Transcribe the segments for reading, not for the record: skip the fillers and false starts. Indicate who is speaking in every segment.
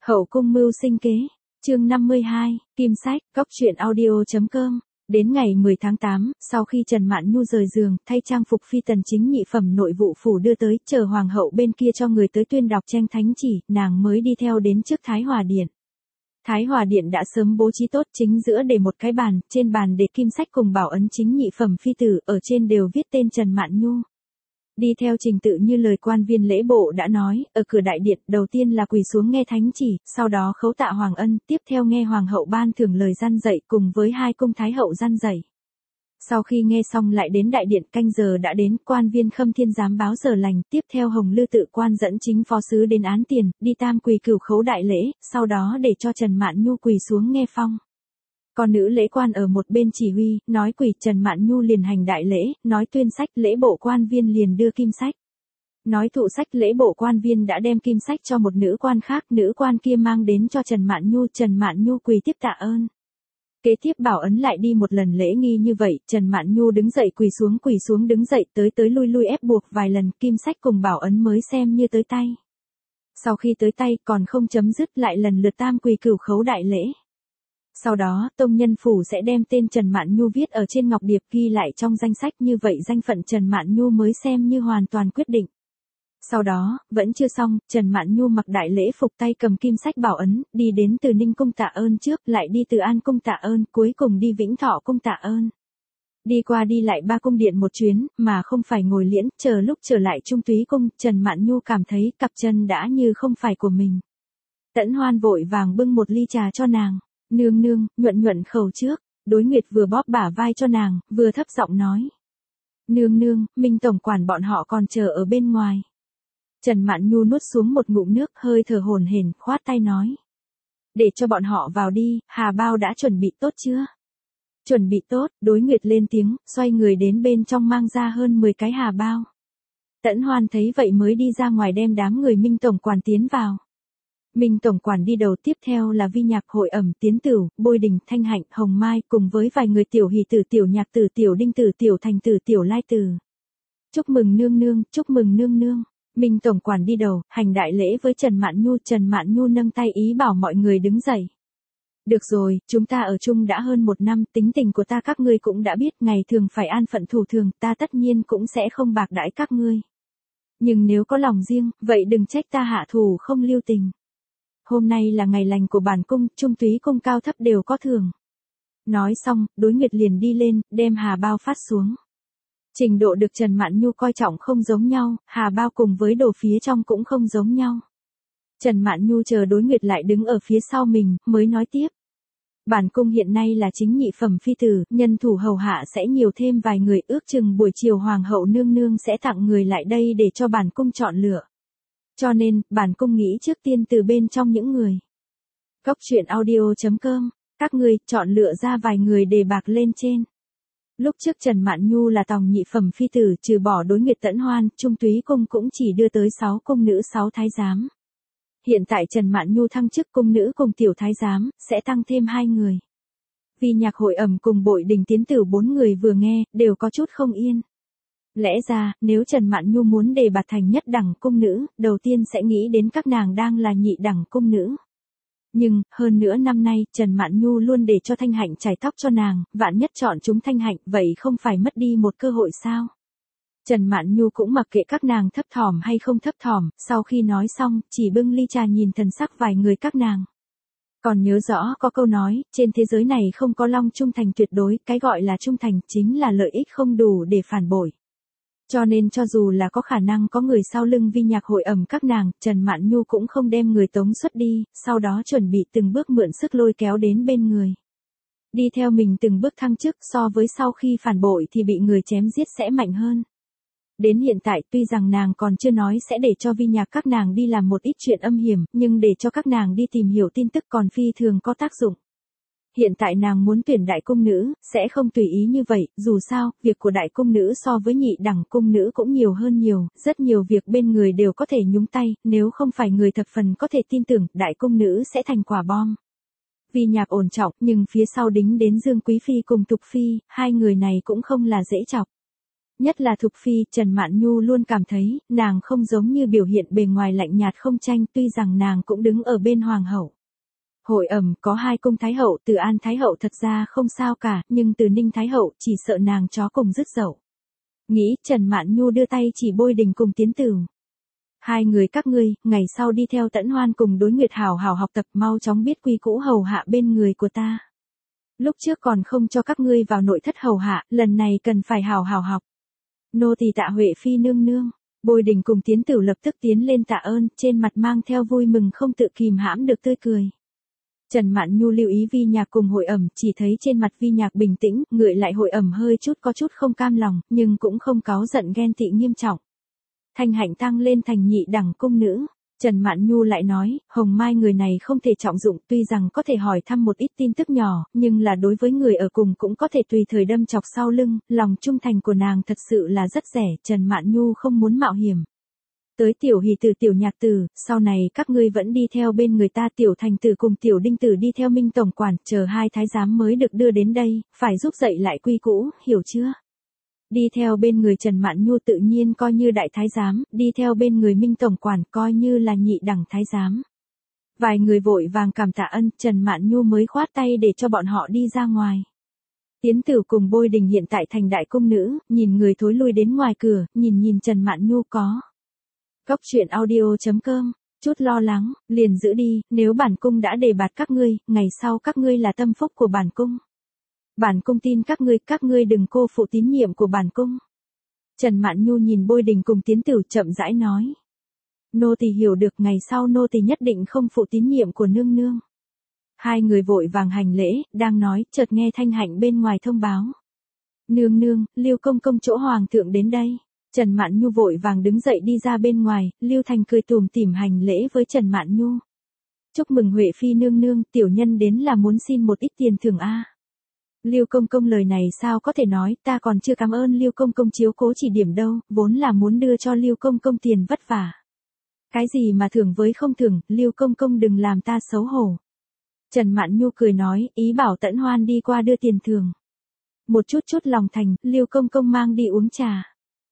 Speaker 1: Hậu cung mưu sinh kế, chương 52, Kim Sách, Cốc truyện audio.com. Đến ngày 10 tháng 8, sau khi Trần Mạn Nhu rời giường, thay trang phục phi tần chính nhị phẩm nội vụ phủ đưa tới, chờ hoàng hậu bên kia cho người tới tuyên đọc tranh thánh chỉ, nàng mới đi theo đến trước Thái Hòa Điện. Thái Hòa Điện đã sớm bố trí tốt, chính giữa để một cái bàn, trên bàn để kim sách cùng bảo ấn chính nhị phẩm phi tử, ở trên đều viết tên Trần Mạn Nhu. Đi theo trình tự như lời quan viên lễ bộ đã nói, ở cửa đại điện, đầu tiên là quỳ xuống nghe thánh chỉ, sau đó khấu tạ hoàng ân, tiếp theo nghe hoàng hậu ban thưởng lời răn dạy cùng với hai cung thái hậu răn dạy. Sau khi nghe xong lại đến đại điện, canh giờ đã đến, quan viên Khâm Thiên giám báo giờ lành, tiếp theo Hồng Lư tự quan dẫn chính phó sứ đến án tiền, đi tam quỳ cửu khấu đại lễ, sau đó để cho Trần Mạn Nhu quỳ xuống nghe phong. Còn nữ lễ quan ở một bên chỉ huy, nói quỳ, Trần Mạn Nhu liền hành đại lễ, nói tuyên sách, lễ bộ quan viên liền đưa kim sách. Nói thụ sách, lễ bộ quan viên đã đem kim sách cho một nữ quan khác, nữ quan kia mang đến cho Trần Mạn Nhu quỳ tiếp tạ ơn. Kế tiếp bảo ấn lại đi một lần lễ nghi như vậy, Trần Mạn Nhu đứng dậy quỳ xuống đứng dậy, tới lui ép buộc vài lần, kim sách cùng bảo ấn mới xem như tới tay. Sau khi tới tay còn không chấm dứt, lại lần lượt tam quỳ cửu khấu đại lễ. Sau đó, tông nhân phủ sẽ đem tên Trần Mạn Nhu viết ở trên ngọc điệp ghi lại trong danh sách, như vậy danh phận Trần Mạn Nhu mới xem như hoàn toàn quyết định. Sau đó, vẫn chưa xong, Trần Mạn Nhu mặc đại lễ phục, tay cầm kim sách bảo ấn, đi đến Từ Ninh cung tạ ơn trước, lại đi Từ An cung tạ ơn, cuối cùng đi Vĩnh Thọ cung tạ ơn. Đi qua đi lại ba cung điện một chuyến, mà không phải ngồi liễn, chờ lúc trở lại Trung Túy cung, Trần Mạn Nhu cảm thấy cặp chân đã như không phải của mình. Tẫn Hoan vội vàng bưng một ly trà cho nàng. Nương nương, nhuận khẩu trước, Đối Nguyệt vừa bóp bả vai cho nàng, vừa thấp giọng nói. Nương nương, Minh tổng quản bọn họ còn chờ ở bên ngoài. Trần Mạn Nhu nuốt xuống một ngụm nước, hơi thở hổn hển, khoát tay nói. Để cho bọn họ vào đi, hà bao đã chuẩn bị tốt chưa? Chuẩn bị tốt, Đối Nguyệt lên tiếng, xoay người đến bên trong mang ra hơn 10 cái hà bao. Tẫn Hoan thấy vậy mới đi ra ngoài đem đám người Minh tổng quản tiến vào. Minh tổng quản đi đầu, tiếp theo là Vi Nhạc, Hội Ẩm, Tiến Tửu, Bôi Đình, Thanh Hạnh, Hồng Mai, cùng với vài người Tiểu Hỷ Tử, Tiểu Nhạc Tử, Tiểu Đinh Tử, Tiểu Thành Tử, Tiểu Lai Tử. Chúc mừng nương nương, chúc mừng nương nương. Minh tổng quản đi đầu, hành đại lễ với Trần Mạn Nhu nâng tay ý bảo mọi người đứng dậy. Được rồi, chúng ta ở chung đã hơn 1 năm, tính tình của ta các ngươi cũng đã biết, ngày thường phải an phận thủ thường, ta tất nhiên cũng sẽ không bạc đãi các ngươi. Nhưng nếu có lòng riêng, vậy đừng trách ta hạ thủ không lưu tình. Hôm nay là ngày lành của bản cung, Trung Túy cung cao thấp đều có thưởng. Nói xong, Đối Nguyệt liền đi lên, đem hà bao phát xuống. Trình độ được Trần Mạn Nhu coi trọng không giống nhau, hà bao cùng với đồ phía trong cũng không giống nhau. Trần Mạn Nhu chờ Đối Nguyệt lại đứng ở phía sau mình, mới nói tiếp. Bản cung hiện nay là chính nhị phẩm phi tử, nhân thủ hầu hạ sẽ nhiều thêm vài người, ước chừng buổi chiều hoàng hậu nương nương sẽ tặng người lại đây để cho bản cung chọn lựa. Cho nên, bản cung nghĩ trước tiên từ bên trong những người. Cốc truyện audio.com, các ngươi chọn lựa ra vài người đề bạc lên trên. Lúc trước Trần Mạn Nhu là tòng nhị phẩm phi tử, trừ bỏ Đối Nguyệt Tẫn Hoan, Trung Túy cung cũng chỉ đưa tới 6 cung nữ 6 thái giám. Hiện tại Trần Mạn Nhu thăng chức cung nữ cùng tiểu thái giám, sẽ tăng thêm 2 người. Vi Nhạc, Hội Ẩm cùng Bội Đình, Tiến Tửu 4 người vừa nghe, đều có chút không yên. Lẽ ra, nếu Trần Mạn Nhu muốn đề bạt thành nhất đẳng cung nữ, đầu tiên sẽ nghĩ đến các nàng đang là nhị đẳng cung nữ. Nhưng, hơn nữa năm nay, Trần Mạn Nhu luôn để cho Thanh Hạnh chải tóc cho nàng, vạn nhất chọn chúng Thanh Hạnh, vậy không phải mất đi một cơ hội sao? Trần Mạn Nhu cũng mặc kệ các nàng thấp thỏm hay không thấp thỏm, sau khi nói xong, chỉ bưng ly trà nhìn thần sắc vài người các nàng. Còn nhớ rõ có câu nói, trên thế giới này không có long trung thành tuyệt đối, cái gọi là trung thành chính là lợi ích không đủ để phản bội. Cho nên cho dù là có khả năng có người sau lưng Vi Nhạc, Hội Ẩm các nàng, Trần Mạn Nhu cũng không đem người tống xuất đi, sau đó chuẩn bị từng bước mượn sức lôi kéo đến bên người. Đi theo mình từng bước thăng chức, so với sau khi phản bội thì bị người chém giết sẽ mạnh hơn. Đến hiện tại tuy rằng nàng còn chưa nói sẽ để cho Vi Nhạc các nàng đi làm một ít chuyện âm hiểm, nhưng để cho các nàng đi tìm hiểu tin tức còn phi thường có tác dụng. Hiện tại nàng muốn tuyển đại cung nữ, sẽ không tùy ý như vậy, dù sao, việc của đại cung nữ so với nhị đẳng cung nữ cũng nhiều hơn nhiều, rất nhiều việc bên người đều có thể nhúng tay, nếu không phải người thập phần có thể tin tưởng, đại cung nữ sẽ thành quả bom. Vi Nhạc ổn trọng, nhưng phía sau đính đến Dương Quý Phi cùng Tục Phi, 2 người này cũng không là dễ chọc. Nhất là Thục Phi, Trần Mạn Nhu luôn cảm thấy, nàng không giống như biểu hiện bề ngoài lạnh nhạt không tranh, tuy rằng nàng cũng đứng ở bên hoàng hậu. Hội ẩm có 2 cung thái hậu, từ An thái hậu thật ra không sao cả, nhưng từ Ninh thái hậu chỉ sợ nàng chó cùng dứt dậu. Nghĩ, Trần Mạn Nhu đưa tay chỉ Bôi Đình cùng Tiến Tửu. 2 người các ngươi, ngày sau đi theo Tẫn Hoan cùng Đối Nguyệt hảo hảo học tập, mau chóng biết quy cũ hầu hạ bên người của ta. Lúc trước còn không cho các ngươi vào nội thất hầu hạ, lần này cần phải hảo hảo học. Nô tỳ tạ Huệ Phi nương nương. Bôi Đình cùng Tiến Tửu lập tức tiến lên tạ ơn, trên mặt mang theo vui mừng không tự kìm hãm được tươi cười. Trần Mạn Nhu lưu ý Vi Nhạc cùng Hội Ẩm, chỉ thấy trên mặt Vi Nhạc bình tĩnh, ngược lại Hội Ẩm hơi có chút không cam lòng, nhưng cũng không cáu giận ghen tị nghiêm trọng. Thanh hạnh tăng lên thành nhị đẳng cung nữ. Trần Mạn Nhu lại nói, Hồng Mai người này không thể trọng dụng, tuy rằng có thể hỏi thăm một ít tin tức nhỏ, nhưng là đối với người ở cùng cũng có thể tùy thời đâm chọc sau lưng, lòng trung thành của nàng thật sự là rất rẻ, Trần Mạn Nhu không muốn mạo hiểm. Tới Tiểu Hỷ Tử Tiểu Nhạc Tử, sau này các ngươi vẫn đi theo bên người ta, Tiểu Thành Tử cùng Tiểu Đinh Tử đi theo Minh tổng quản, chờ 2 thái giám mới được đưa đến đây, phải giúp dạy lại quy cũ, hiểu chưa? Đi theo bên người Trần Mạn Nhu tự nhiên coi như đại thái giám, đi theo bên người Minh tổng quản coi như là nhị đẳng thái giám. Vài người vội vàng cảm tạ ân, Trần Mạn Nhu mới khoát tay để cho bọn họ đi ra ngoài. Tiến Tửu cùng Bôi Đình hiện tại thành đại cung nữ, nhìn người thối lui đến ngoài cửa, nhìn Trần Mạn Nhu có. Góc truyện audio.com, chút lo lắng, liền giữ đi, nếu bản cung đã đề bạt các ngươi, ngày sau các ngươi là tâm phúc của bản cung. Bản cung tin các ngươi đừng cô phụ tín nhiệm của bản cung. Trần Mạn Nhu nhìn Bôi Đình cùng Tiến Tửu chậm rãi nói. Nô tỳ hiểu được, ngày sau nô tỳ nhất định không phụ tín nhiệm của nương nương. 2 người vội vàng hành lễ, đang nói, chợt nghe Thanh Hạnh bên ngoài thông báo. Nương nương, Lưu công công chỗ hoàng thượng đến đây. Trần Mạn Nhu vội vàng đứng dậy đi ra bên ngoài, Lưu Thành cười tủm tỉm hành lễ với Trần Mạn Nhu. Chúc mừng Huệ Phi nương nương, tiểu nhân đến là muốn xin một ít tiền thưởng a. Lưu công công lời này sao có thể nói, ta còn chưa cảm ơn Lưu công công chiếu cố chỉ điểm đâu, vốn là muốn đưa cho Lưu công công tiền vất vả. Cái gì mà thưởng với không thưởng, Lưu công công đừng làm ta xấu hổ. Trần Mạn Nhu cười nói, ý bảo Tẫn Hoan đi qua đưa tiền thưởng. Một chút lòng thành, Lưu công công mang đi uống trà.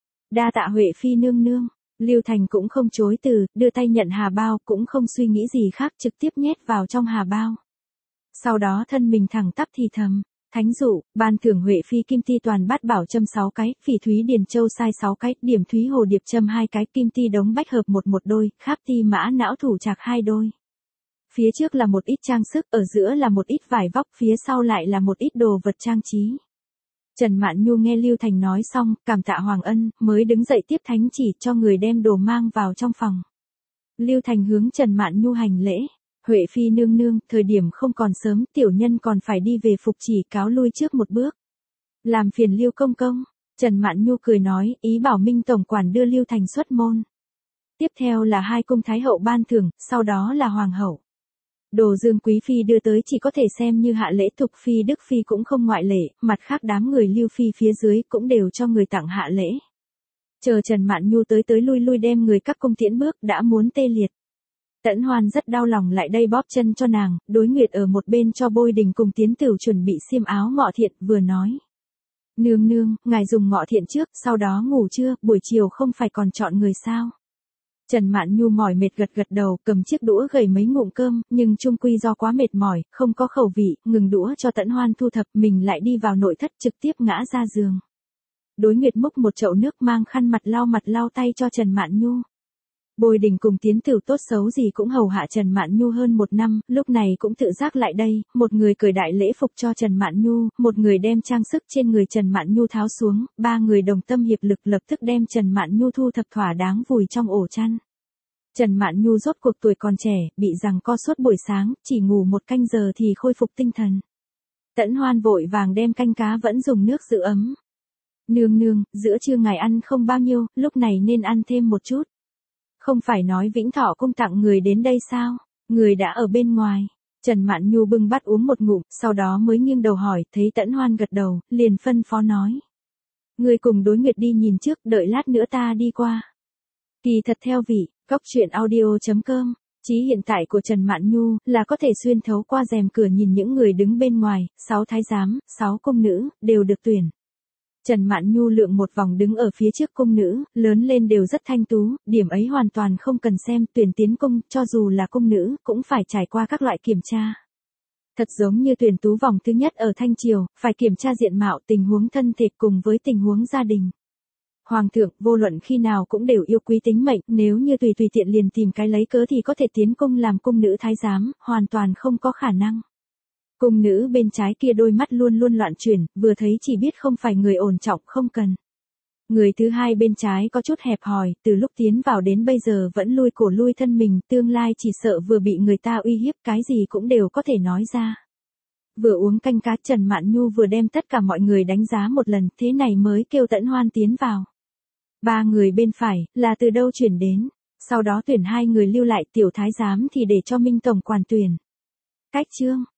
Speaker 1: Đa tạ Huệ Phi nương nương. Lưu Thành cũng không chối từ, đưa tay nhận hà bao, cũng không suy nghĩ gì khác, trực tiếp nhét vào trong hà bao. Sau đó thân mình thẳng tắp thì thầm. Thánh dụ, ban thưởng Huệ Phi kim ti toàn bát bảo châm 6 cái, phỉ thúy điền châu sai 6 cái, điểm thúy hồ điệp châm 2 cái, kim ti đống bách hợp một đôi, kháp ti mã não thủ trạc 2 đôi. Phía trước là một ít trang sức, ở giữa là một ít vải vóc, phía sau lại là một ít đồ vật trang trí. Trần Mạn Nhu nghe Lưu Thành nói xong, cảm tạ Hoàng Ân, mới đứng dậy tiếp thánh chỉ cho người đem đồ mang vào trong phòng. Lưu Thành hướng Trần Mạn Nhu hành lễ. Huệ Phi nương nương, thời điểm không còn sớm, tiểu nhân còn phải đi về phục chỉ, cáo lui trước một bước. Làm phiền Lưu công công. Trần Mạn Nhu cười nói, ý bảo Minh tổng quản đưa Lưu Thành xuất môn. Tiếp theo là 2 cung thái hậu ban thưởng, sau đó là hoàng hậu. Đồ Dương Quý Phi đưa tới chỉ có thể xem như hạ lễ, Thục Phi Đức Phi cũng không ngoại lệ, mặt khác đám người Lưu Phi phía dưới cũng đều cho người tặng hạ lễ. Chờ Trần Mạn Nhu tới lui đem người các cung tiễn bước, đã muốn tê liệt. Tẫn Hoan rất đau lòng lại đây bóp chân cho nàng, Đối Nguyệt ở một bên cho Bôi Đình cùng Tiến Tửu chuẩn bị xiêm áo ngọ thiện, vừa nói. Nương nương, ngài dùng ngọ thiện trước, sau đó ngủ trưa, buổi chiều không phải còn chọn người sao. Trần Mạn Nhu mỏi mệt gật đầu, cầm chiếc đũa gầy mấy ngụm cơm, nhưng chung quy do quá mệt mỏi, không có khẩu vị, ngừng đũa cho Tẫn Hoan thu thập, mình lại đi vào nội thất trực tiếp ngã ra giường. Đối Nguyệt múc một chậu nước mang khăn mặt lau tay cho Trần Mạn Nhu. Bôi Đình cùng Tiến Tửu tốt xấu gì cũng hầu hạ Trần Mạn Nhu hơn 1 năm, lúc này cũng tự giác lại đây, một người cởi đại lễ phục cho Trần Mạn Nhu, một người đem trang sức trên người Trần Mạn Nhu tháo xuống, 3 người đồng tâm hiệp lực lập tức đem Trần Mạn Nhu thu thập thỏa đáng vùi trong ổ chăn. Trần Mạn Nhu rốt cuộc tuổi còn trẻ, bị giằng co suốt buổi sáng, chỉ ngủ 1 canh giờ thì khôi phục tinh thần. Tẫn Hoan vội vàng đem canh cá vẫn dùng nước giữ ấm. Nương nương, giữa trưa ngài ăn không bao nhiêu, lúc này nên ăn thêm một chút. Không phải nói Vĩnh Thọ cung tặng người đến đây sao? Người đã ở bên ngoài. Trần Mạn Nhu bưng bát uống một ngụm, sau đó mới nghiêng đầu hỏi, thấy Tẫn Hoan gật đầu, liền phân phó nói. Người cùng Đối Nguyệt đi nhìn trước, đợi lát nữa ta đi qua. Kỳ thật theo vị, góc truyện audio.com, chí hiện tại của Trần Mạn Nhu là có thể xuyên thấu qua rèm cửa nhìn những người đứng bên ngoài, 6 thái giám, 6 cung nữ, đều được tuyển. Trần Mạn Nhu lượn một vòng đứng ở phía trước cung nữ, lớn lên đều rất thanh tú, điểm ấy hoàn toàn không cần xem, tuyển tiến cung, cho dù là cung nữ, cũng phải trải qua các loại kiểm tra. Thật giống như tuyển tú vòng thứ nhất ở Thanh Triều, phải kiểm tra diện mạo, tình huống thân thể cùng với tình huống gia đình. Hoàng thượng vô luận khi nào cũng đều yêu quý tính mệnh, nếu như tùy tiện liền tìm cái lấy cớ thì có thể tiến cung làm cung nữ thái giám, hoàn toàn không có khả năng. Cung nữ bên trái kia đôi mắt luôn luôn loạn chuyển, vừa thấy chỉ biết không phải người ổn trọng, không cần. Người thứ hai bên trái có chút hẹp hòi, từ lúc tiến vào đến bây giờ vẫn lui cổ lui thân mình, tương lai chỉ sợ vừa bị người ta uy hiếp, cái gì cũng đều có thể nói ra. Vừa uống canh cá, Trần Mạn Nhu vừa đem tất cả mọi người đánh giá một lần, thế này mới kêu Tẫn Hoan tiến vào. Ba người bên phải, là từ đâu chuyển đến, sau đó tuyển hai người lưu lại, tiểu thái giám thì để cho Minh tổng quản tuyển. Cách chương